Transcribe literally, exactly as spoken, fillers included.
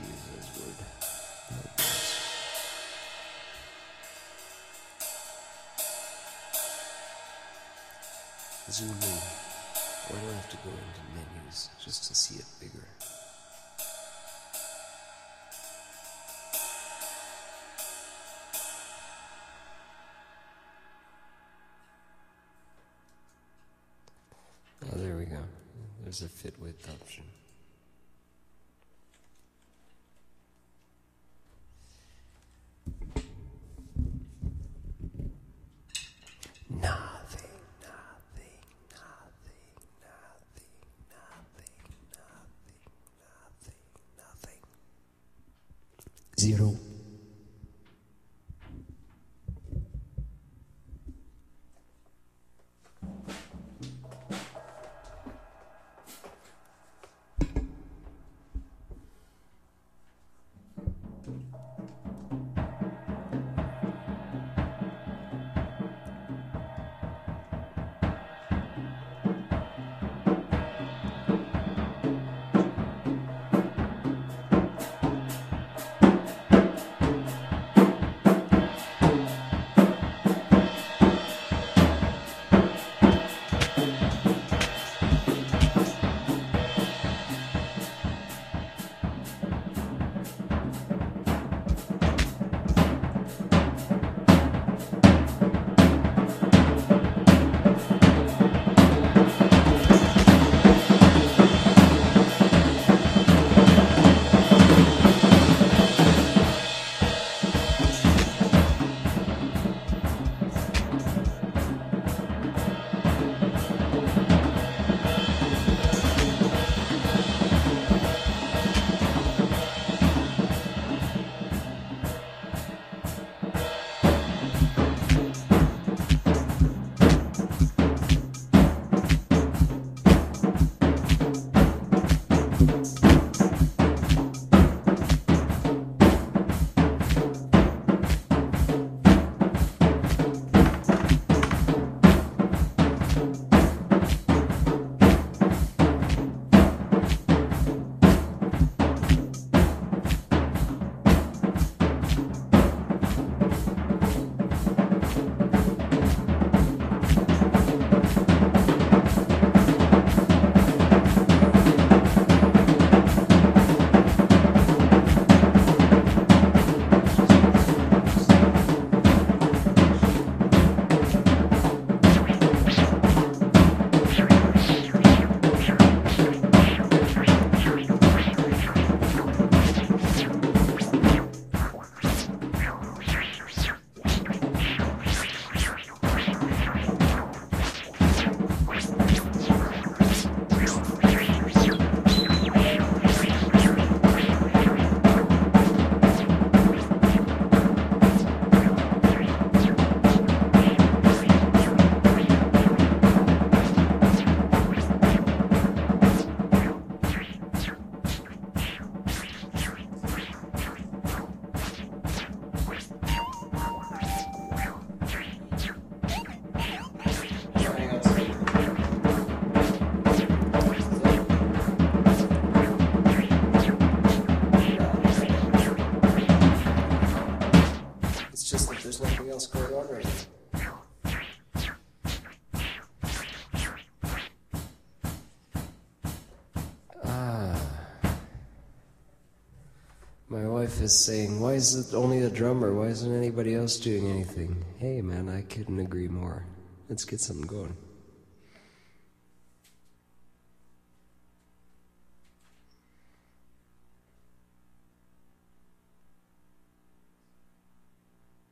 use those words. No words. Zoom in. Why do I have to go into menus just to see it bigger? Oh, there we go. There's a fit width option. Nothing, nothing, nothing, nothing, nothing, nothing, nothing, nothing. Zero. Else going on right now. Ah. My wife is saying, why is it only the drummer? Why isn't anybody else doing anything? Hey man, I couldn't agree more. Let's get something going.